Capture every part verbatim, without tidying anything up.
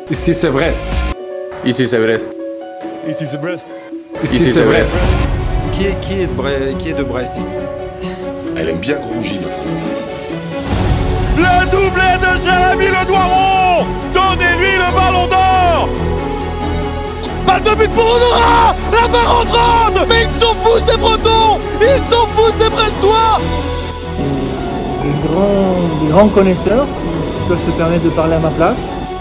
Ici c'est Brest. Ici c'est Brest. Ici c'est Brest. Ici, Ici c'est Brest. Brest. Qui est, qui est de Brest, qui est de Brest? Elle aime bien Grougy, ma femme. Le doublé de Jérémy Le Doiron. Donnez-lui le ballon d'or. Balle de but pour Honora. La barre entrante. Mais ils sont fous ces Bretons. Ils sont fous ces Brestois. Des grands, des grands connaisseurs qui peuvent se permettre de parler à ma place.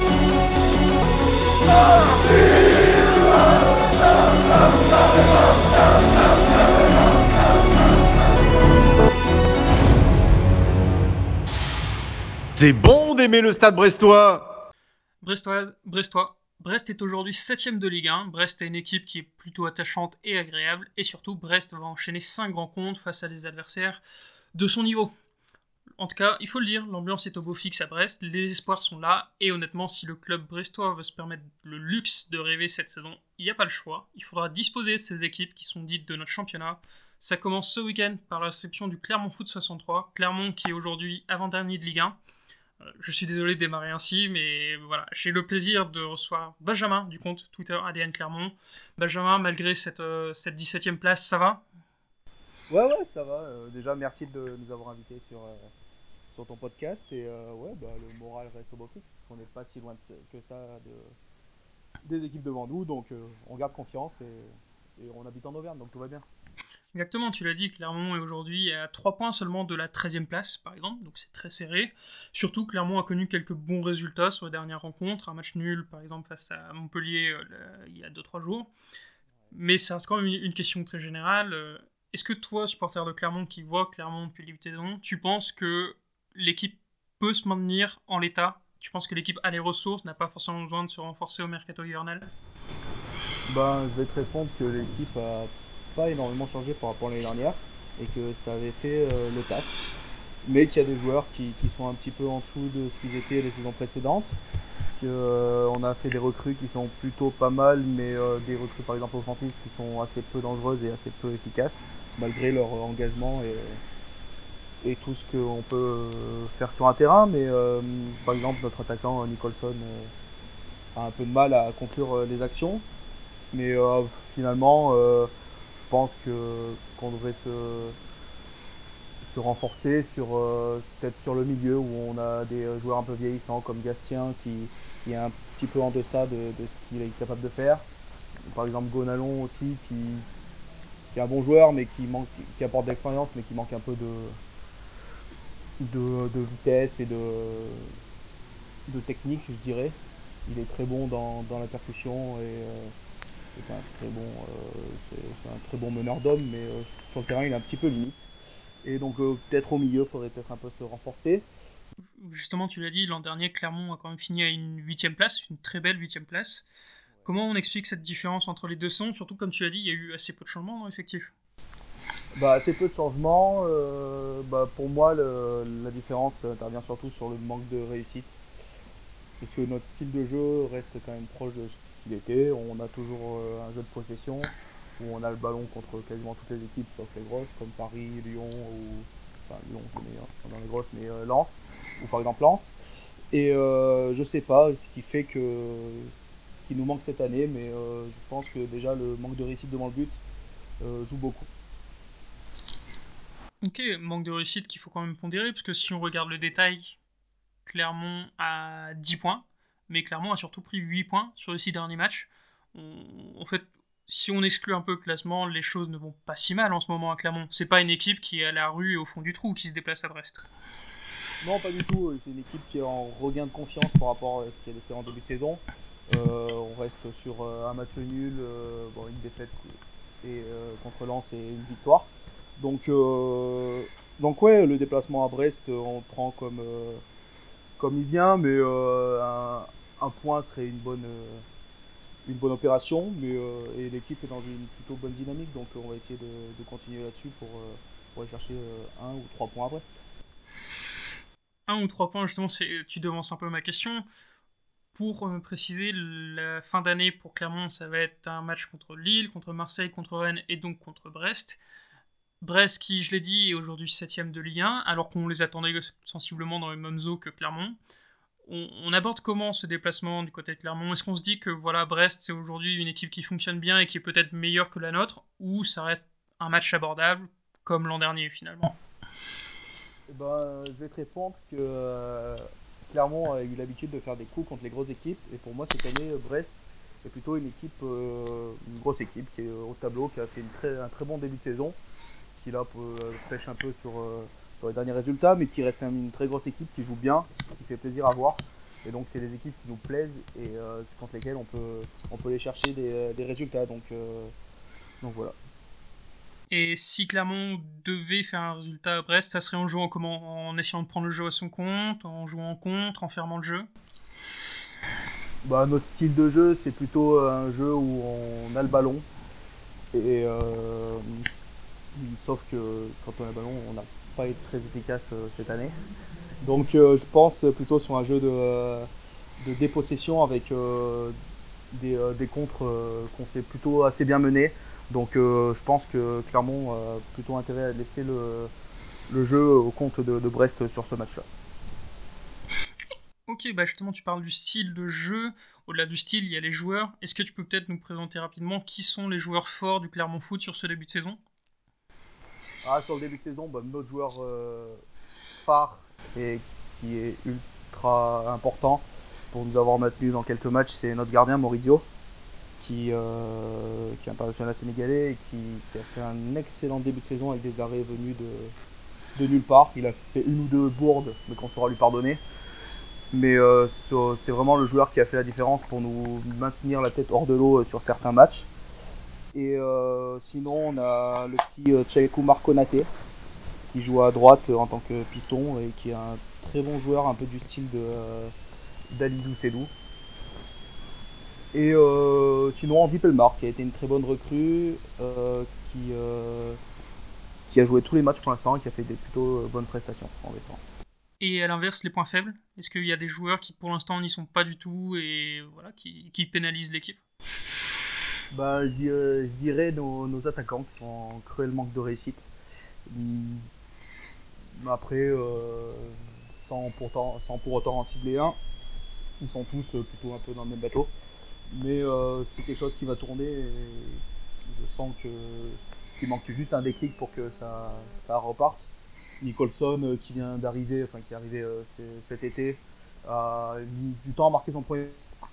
C'est bon d'aimer le Stade brestois. Brestoise, Brestois. Brest est aujourd'hui septième de Ligue un. Brest est une équipe qui est plutôt attachante et agréable. Et surtout, Brest va enchaîner cinq rencontres face à des adversaires de son niveau. En tout cas, il faut le dire, l'ambiance est au beau fixe à Brest, les espoirs sont là, et honnêtement, si le club brestois veut se permettre le luxe de rêver cette saison, il n'y a pas le choix. Il faudra disposer de ces équipes qui sont dites de notre championnat. Ça commence ce week-end par la réception du Clermont Foot soixante-trois, Clermont qui est aujourd'hui avant-dernier de Ligue un. Euh, je suis désolé de démarrer ainsi, mais voilà, j'ai le plaisir de recevoir Benjamin du compte Twitter A D N Clermont. Benjamin, malgré cette, euh, cette dix-septième place, ça va ? Ouais, ouais, ça va. Euh, déjà, merci de nous avoir invités sur... Euh... sur ton podcast et euh, ouais bah le moral reste au beau fixe, on n'est pas si loin de, que ça de, des équipes devant nous, donc euh, on garde confiance et, et on habite en Auvergne, donc tout va bien. Exactement, tu l'as dit, Clermont est aujourd'hui à trois points seulement de la treizième place par exemple, donc c'est très serré. Surtout Clermont a connu quelques bons résultats sur les dernières rencontres, un match nul par exemple face à Montpellier euh, là, il y a deux trois jours, mais ça reste quand même une, une question très générale. Euh, est-ce que toi, supporter de Clermont qui voit Clermont depuis le début de saison, tu penses que l'équipe peut se maintenir en l'état? Tu penses que l'équipe a les ressources, n'a pas forcément besoin de se renforcer au mercato hivernal? Ben, je vais te répondre que l'équipe a pas énormément changé par rapport à l'année dernière et que ça avait fait euh, le taf, mais qu'il y a des joueurs qui, qui sont un petit peu en dessous de ce qu'ils étaient les saisons précédentes, qu'on euh, a fait des recrues qui sont plutôt pas mal, mais euh, des recrues par exemple offensives qui sont assez peu dangereuses et assez peu efficaces malgré leur engagement et et tout ce qu'on peut faire sur un terrain, mais euh, par exemple notre attaquant Nicholson euh, a un peu de mal à conclure euh, les actions, mais euh, finalement euh, je pense que qu'on devrait se, se renforcer sur euh, peut-être sur le milieu où on a des joueurs un peu vieillissants comme Gastien qui, qui est un petit peu en deçà de, de ce qu'il est capable de faire, par exemple Gonalon aussi qui, qui est un bon joueur mais qui manque, qui apporte de l'expérience mais qui manque un peu de De, de vitesse et de, de technique, je dirais. Il est très bon dans, dans la percussion et euh, c'est, un très bon, euh, c'est, c'est un très bon meneur d'hommes, mais euh, sur le terrain il est un petit peu limite. Et donc euh, peut-être au milieu, il faudrait peut-être un peu se renforcer. Justement, tu l'as dit, l'an dernier, Clermont a quand même fini à une huitième place, une très belle huitième place. Comment on explique cette différence entre les deux saisons? Surtout, comme tu l'as dit, il y a eu assez peu de changements dans l'effectif. Bah, assez peu de changements. Euh, bah, pour moi, le, la différence intervient surtout sur le manque de réussite. Parce que notre style de jeu reste quand même proche de ce qu'il était. On a toujours euh, un jeu de possession où on a le ballon contre quasiment toutes les équipes sauf les grosses, comme Paris, Lyon, ou enfin Lyon c'est meilleur dans les grosses, mais euh, Lens, ou par exemple Lens. Et euh, je sais pas ce qui fait que ce qui nous manque cette année, mais euh, je pense que déjà le manque de réussite devant le but euh, joue beaucoup. Ok, manque de réussite qu'il faut quand même pondérer, parce que si on regarde le détail, Clermont a dix points, mais Clermont a surtout pris huit points sur les six derniers matchs. On, en fait, si on exclut un peu le classement, les choses ne vont pas si mal en ce moment à Clermont. C'est pas une équipe qui est à la rue et au fond du trou qui se déplace à Brest. Non, pas du tout. C'est une équipe qui est en regain de confiance par rapport à ce qu'elle était en début de saison. Euh, on reste sur euh, un match nul, euh, bon, une défaite et, euh, contre Lens et une victoire. Donc, euh, donc ouais, le déplacement à Brest, on le prend comme, euh, comme il vient, mais euh, un, un point serait une bonne, euh, une bonne opération. Mais, euh, et l'équipe est dans une plutôt bonne dynamique, donc on va essayer de, de continuer là-dessus pour, euh, pour aller chercher euh, un ou trois points à Brest. Un ou trois points, justement, c'est, tu devances un peu ma question. Pour euh, préciser, la fin d'année pour Clermont, ça va être un match contre Lille, contre Marseille, contre Rennes et donc contre Brest. Brest qui, je l'ai dit, est aujourd'hui septième de Ligue un, alors qu'on les attendait sensiblement dans les mêmes eaux que Clermont. on, on aborde comment ce déplacement du côté de Clermont? Est-ce qu'on se dit que voilà, Brest, c'est aujourd'hui une équipe qui fonctionne bien et qui est peut-être meilleure que la nôtre, ou ça reste un match abordable, comme l'an dernier finalement? Eh ben, je vais te répondre que euh, Clermont a eu l'habitude de faire des coups contre les grosses équipes, et pour moi cette année, Brest est plutôt une équipe, euh, une grosse équipe qui est au tableau, qui a fait une très, un très bon début de saison, qui là euh, pêche un peu sur, euh, sur les derniers résultats, mais qui reste quand même une très grosse équipe qui joue bien, qui fait plaisir à voir. Et donc c'est des équipes qui nous plaisent et euh, contre lesquelles on peut, on peut aller chercher des, des résultats. Donc, euh, donc voilà. Et si Clermont devait faire un résultat à Brest, ça serait en jouant comment? En essayant de prendre le jeu à son compte, en jouant en contre, en fermant le jeu? Bah, notre style de jeu, c'est plutôt un jeu où on a le ballon. Et euh, sauf que quand on a le ballon, on n'a pas été très efficace euh, cette année. Donc euh, je pense plutôt sur un jeu de, euh, de dépossession avec euh, des, euh, des contres euh, qu'on sait plutôt assez bien mener. Donc euh, je pense que Clermont a plutôt intérêt à laisser le, le jeu au compte de, de Brest sur ce match-là. Ok, bah justement tu parles du style de jeu. Au-delà du style, il y a les joueurs. Est-ce que tu peux peut-être nous présenter rapidement qui sont les joueurs forts du Clermont Foot sur ce début de saison? Ah, sur le début de saison, bah, notre joueur euh, phare et qui est ultra important pour nous avoir maintenus dans quelques matchs, c'est notre gardien Maurizio, qui, euh, qui est international sénégalais et qui, qui a fait un excellent début de saison avec des arrêts venus de, de nulle part. Il a fait une ou deux bourdes, mais qu'on saura lui pardonner. Mais euh, c'est vraiment le joueur qui a fait la différence pour nous maintenir la tête hors de l'eau sur certains matchs. Et euh, sinon, on a le petit euh, Tchaïkou Marconaté, qui joue à droite euh, en tant que piston et qui est un très bon joueur, un peu du style de euh, d'Alidou Sedou. Et euh, sinon, Andy Pelmar, qui a été une très bonne recrue, euh, qui, euh, qui a joué tous les matchs pour l'instant et qui a fait des plutôt euh, bonnes prestations en défense. Et à l'inverse, les points faibles? Est-ce qu'il y a des joueurs qui pour l'instant n'y sont pas du tout et voilà, qui, qui pénalisent l'équipe? Bah, je, euh, je dirais nos, nos attaquants qui sont en cruel manque de réussite. Hum, après, euh, sans, pourtant, sans pour autant en cibler un, ils sont tous euh, plutôt un peu dans le même bateau. Mais euh, c'est quelque chose qui va tourner et je sens que, qu'il manque juste un déclic pour que ça, ça reparte. Nicholson euh, qui vient d'arriver, enfin qui est arrivé euh, cet été, a mis du temps à marquer son premier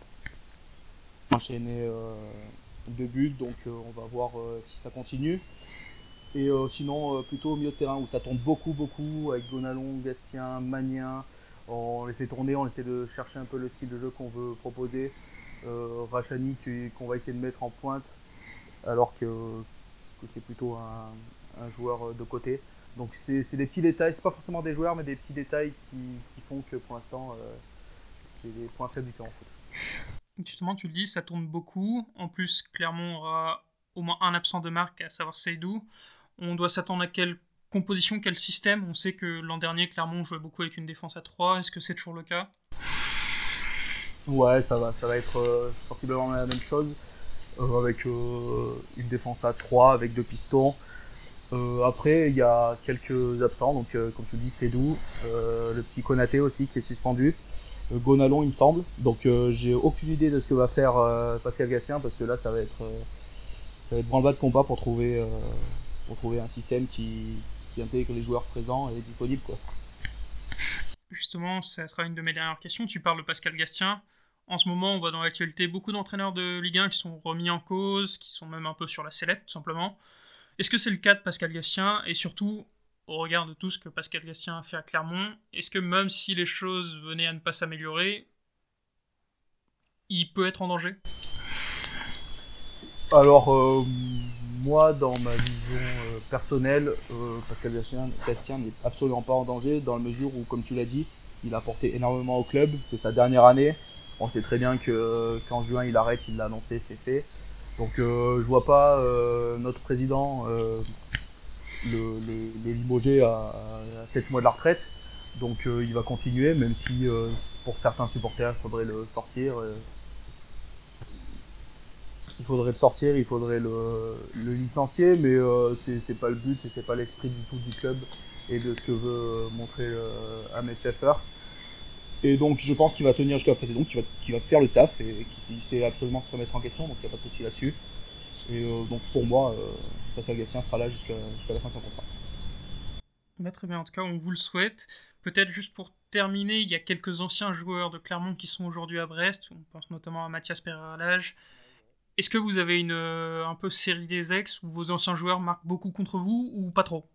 enchaîné euh, deux buts, donc euh, on va voir euh, si ça continue. Et euh, sinon euh, plutôt au milieu de terrain où ça tourne beaucoup beaucoup avec Gonalon, Gastien, Magnin. On les fait tourner, on essaie de chercher un peu le style de jeu qu'on veut proposer. Euh, Rachani qu'on va essayer de mettre en pointe alors que, que c'est plutôt un, un joueur de côté. Donc c'est, c'est des petits détails, c'est pas forcément des joueurs mais des petits détails qui, qui font que pour l'instant euh, c'est des points faibles du terrain en foot. Justement, tu le dis, ça tourne beaucoup. En plus, Clermont aura au moins un absent de marque, à savoir Seydou. On doit s'attendre à quelle composition, quel système? On sait que l'an dernier, Clermont jouait beaucoup avec une défense à trois. Est-ce que c'est toujours le cas? Ouais, ça va, ça va être euh, sensiblement la même chose. Euh, avec euh, une défense à trois, avec deux pistons. Euh, après, il y a quelques absents, donc euh, comme tu dis, Seydou, euh, le petit Konaté aussi qui est suspendu. Euh, Gonalon, il me semble. Donc euh, j'ai aucune idée de ce que va faire euh, Pascal Gastien parce que là, ça va être, euh, ça va être branle-bas de combat pour trouver, euh, pour trouver un système qui, qui intègre les joueurs présents et disponibles, quoi. Justement, ça sera une de mes dernières questions. Tu parles de Pascal Gastien. En ce moment, on voit dans l'actualité beaucoup d'entraîneurs de Ligue un qui sont remis en cause, qui sont même un peu sur la sellette, tout simplement. Est-ce que c'est le cas de Pascal Gastien? Et surtout, au regard de tout ce que Pascal Gastien a fait à Clermont, est-ce que même si les choses venaient à ne pas s'améliorer, il peut être en danger? Alors, euh, moi, dans ma vision euh, personnelle, euh, Pascal Gastien, Gastien n'est absolument pas en danger, dans la mesure où, comme tu l'as dit, il a apporté énormément au club, c'est sa dernière année. On sait très bien que euh, qu'en juin il arrête, il l'a annoncé, c'est fait. Donc euh, je vois pas euh, notre président euh, le, le, le limoger à, à sept mois de la retraite. Donc euh, il va continuer, même si euh, pour certains supporters il faudrait le sortir. Euh, il faudrait le sortir, il faudrait le, le licencier, mais euh, c'est, c'est pas le but et c'est pas l'esprit du tout du club et de ce que veut montrer euh, Ahmed Scheffer. Et donc je pense qu'il va tenir jusqu'à la fin de saison, qu'il va, qu'il va faire le taf et qu'il sait absolument se remettre en question, donc il n'y a pas de souci là-dessus. Et euh, donc pour moi, euh, Pascal Gatien sera là jusqu'à, jusqu'à la fin de son contrat. Bah, très bien, en tout cas on vous le souhaite. Peut-être juste pour terminer, il y a quelques anciens joueurs de Clermont qui sont aujourd'hui à Brest, on pense notamment à Mathias Pereira-Lage. Est-ce que vous avez une euh, un peu série des ex où vos anciens joueurs marquent beaucoup contre vous ou pas trop?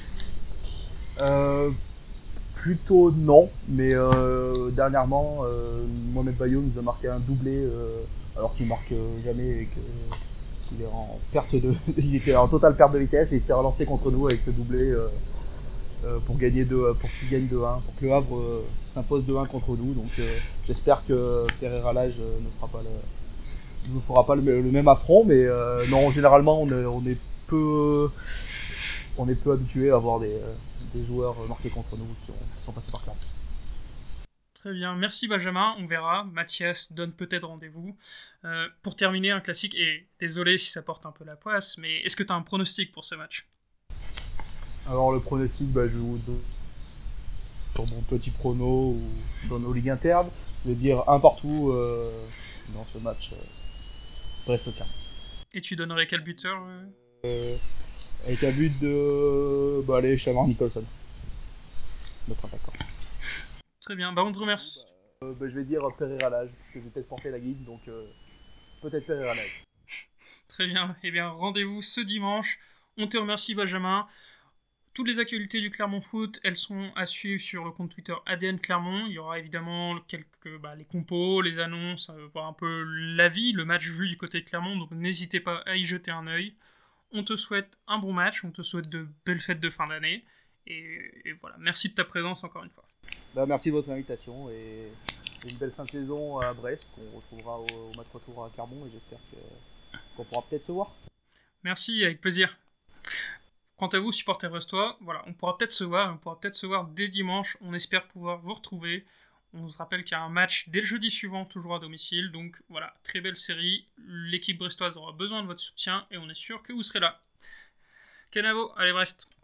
Euh, plutôt non, mais euh, dernièrement, euh, Mohamed Bayo nous a marqué un doublé euh, alors qu'il marque euh, jamais et que, qu'il est en perte de, il était en totale perte de vitesse et il s'est relancé contre nous avec ce doublé euh, euh, pour gagner deux, pour qu'il gagne deux un, pour que le Havre euh, s'impose deux un contre nous. Donc euh, j'espère que Pereira Lage euh, ne fera pas le ne fera pas le, le même affront, mais euh, non, généralement on est, on est peu on est peu habitué à avoir des, des joueurs marqués contre nous qui, ont, qui sont passés par là. Très bien, merci Benjamin, on verra. Mathias donne peut-être rendez-vous. Euh, pour terminer, un classique, et désolé si ça porte un peu la poisse, mais est-ce que tu as un pronostic pour ce match? Alors le pronostic, bah, je vous donne sur mon petit prono ou dans nos ligues internes, je vais dire un partout euh, dans ce match euh, Brest-Aucun. Et tu donnerais quel buteur euh Euh, avec un but de bah, allez, Chamar Nicholson, notre attaquant. Très bien, bah on te remercie. Euh, bah, je vais dire Pereira Lage, parce que je vais peut-être porter la guide, donc euh, peut-être Pereira Lage. Très bien, et bien rendez-vous ce dimanche. On te remercie Benjamin. Toutes les actualités du Clermont Foot, elles sont à suivre sur le compte Twitter A D N Clermont. Il y aura évidemment quelques, bah, les compos, les annonces, euh, voir un peu l'avis, le match vu du côté de Clermont. Donc n'hésitez pas à y jeter un œil. On te souhaite un bon match, on te souhaite de belles fêtes de fin d'année. Et, et voilà, merci de ta présence encore une fois. Bah, merci de votre invitation et une belle fin de saison à Brest qu'on retrouvera au, au match retour à Clermont et j'espère que, qu'on pourra peut-être se voir. Merci, avec plaisir. Quant à vous, supporters brestois, voilà, on pourra peut-être se voir, on pourra peut-être se voir dès dimanche. On espère pouvoir vous retrouver. On se rappelle qu'il y a un match dès le jeudi suivant, toujours à domicile. Donc voilà, très belle série. L'équipe brestoise aura besoin de votre soutien et on est sûr que vous serez là. Kenavo, allez Brest.